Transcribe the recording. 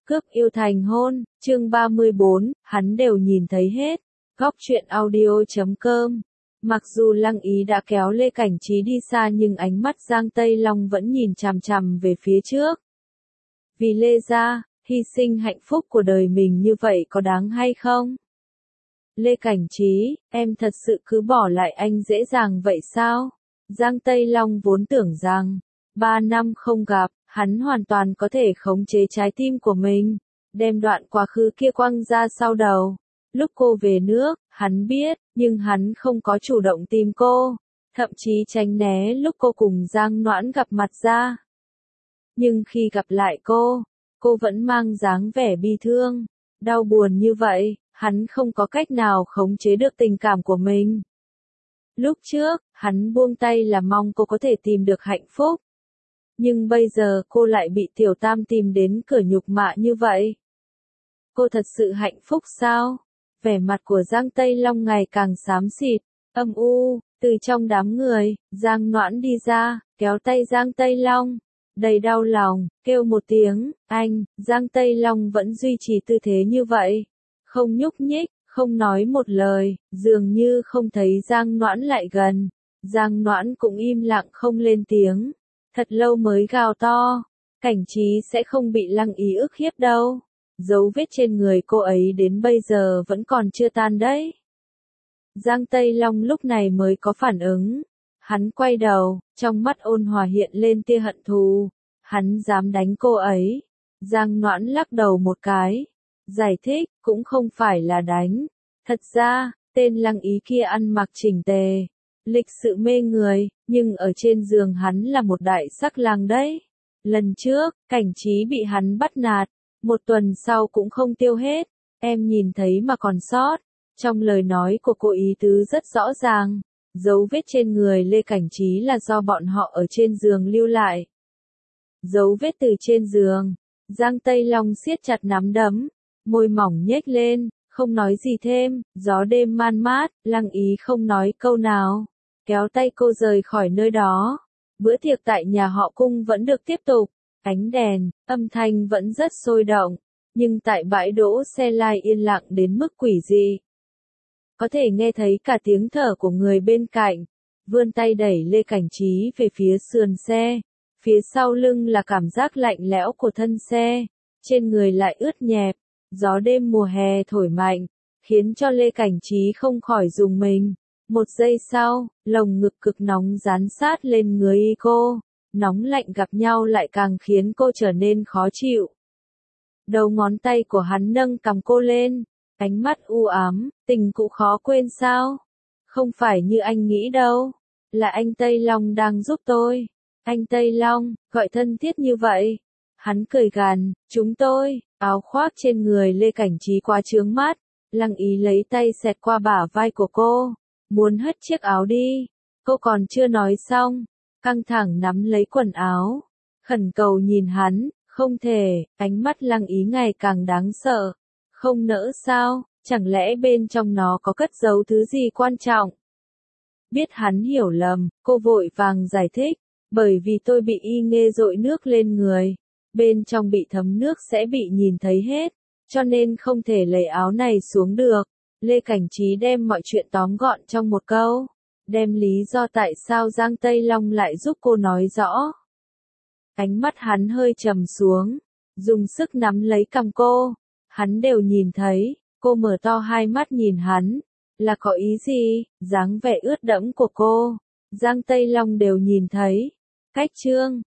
Cướp yêu thành hôn, chương 34, hắn đều nhìn thấy hết. Góc truyện audio.com. Mặc dù Lăng Ý đã kéo Lê Cảnh Trí đi xa nhưng ánh mắt Giang Tây Long vẫn nhìn chằm chằm về phía trước. Vì Lê gia, hy sinh hạnh phúc của đời mình như vậy có đáng hay không? Lê Cảnh Trí, em thật sự cứ bỏ lại anh dễ dàng vậy sao? Giang Tây Long vốn tưởng rằng, 3 năm không gặp, hắn hoàn toàn có thể khống chế trái tim của mình, đem đoạn quá khứ kia quăng ra sau đầu. Lúc cô về nước, hắn biết, nhưng hắn không có chủ động tìm cô, thậm chí tránh né lúc cô cùng Giang Noãn gặp mặt ra. Nhưng khi gặp lại cô vẫn mang dáng vẻ bi thương, đau buồn như vậy, hắn không có cách nào khống chế được tình cảm của mình. Lúc trước, hắn buông tay là mong cô có thể tìm được hạnh phúc. Nhưng bây giờ cô lại bị Tiểu Tam tìm đến cửa nhục mạ như vậy. Cô thật sự hạnh phúc sao? Vẻ mặt của Giang Tây Long ngày càng xám xịt, âm u, từ trong đám người, Giang Noãn đi ra, kéo tay Giang Tây Long, đầy đau lòng, kêu một tiếng, anh. Giang Tây Long vẫn duy trì tư thế như vậy, không nhúc nhích, không nói một lời, dường như không thấy Giang Noãn lại gần. Giang Noãn cũng im lặng không lên tiếng, thật lâu mới gào to, Cảnh Trí sẽ không bị Lăng Ý ức hiếp đâu. Dấu vết trên người cô ấy đến bây giờ vẫn còn chưa tan đấy. Giang Tây Long lúc này mới có phản ứng. Hắn quay đầu, trong mắt ôn hòa hiện lên tia hận thù. Hắn dám đánh cô ấy. Giang Noãn lắc đầu một cái. Giải thích, cũng không phải là đánh. Thật ra, tên Lăng Ý kia ăn mặc chỉnh tề, lịch sự mê người, nhưng ở trên giường hắn là một đại sắc lang đấy. Lần trước, Cảnh Trí bị hắn bắt nạt. Một tuần sau cũng không tiêu hết, em nhìn thấy mà còn sót. Trong lời nói của cô ý tứ rất rõ ràng, dấu vết trên người Lê Cảnh Trí là do bọn họ ở trên giường lưu lại. Dấu vết từ trên giường, Giang Tây Long siết chặt nắm đấm, môi mỏng nhếch lên, không nói gì thêm. Gió đêm man mát, Lăng Ý không nói câu nào, kéo tay cô rời khỏi nơi đó. Bữa tiệc tại nhà họ Cung vẫn được tiếp tục. Ánh đèn, âm thanh vẫn rất sôi động, nhưng tại bãi đỗ xe lại yên lặng đến mức quỷ dị. Có thể nghe thấy cả tiếng thở của người bên cạnh, vươn tay đẩy Lê Cảnh Trí về phía sườn xe, phía sau lưng là cảm giác lạnh lẽo của thân xe, trên người lại ướt nhẹp, gió đêm mùa hè thổi mạnh, khiến cho Lê Cảnh Trí không khỏi rùng mình. Một giây sau, lồng ngực cực nóng dán sát lên người cô. Nóng lạnh gặp nhau lại càng khiến cô trở nên khó chịu. Đầu ngón tay của hắn nâng cằm cô lên, ánh mắt u ám, tình cũ khó quên sao? Không phải như anh nghĩ đâu, là anh Tây Long đang giúp tôi. Anh Tây Long, gọi thân thiết như vậy. Hắn cười gằn, chúng tôi. Áo khoác trên người Lê Cảnh Trí quá chướng mắt. Lăng Ý lấy tay xẹt qua bả vai của cô, muốn hất chiếc áo đi. Cô còn chưa nói xong, căng thẳng nắm lấy quần áo, khẩn cầu nhìn hắn, không thể. Ánh mắt Lăng Ý ngày càng đáng sợ. Không nỡ sao, chẳng lẽ bên trong nó có cất giấu thứ gì quan trọng? Biết hắn hiểu lầm, cô vội vàng giải thích, bởi vì tôi bị y nghê dội nước lên người, bên trong bị thấm nước sẽ bị nhìn thấy hết, cho nên không thể lấy áo này xuống được. Lê Cảnh Trí đem mọi chuyện tóm gọn trong một câu, đem lý do tại sao Giang Tây Long lại giúp cô nói rõ. Ánh mắt hắn hơi trầm xuống, dùng sức nắm lấy cằm cô. Hắn đều nhìn thấy. Cô mở to hai mắt nhìn hắn, là có ý gì? Dáng vẻ ướt đẫm của cô, Giang Tây Long đều nhìn thấy. Cách chương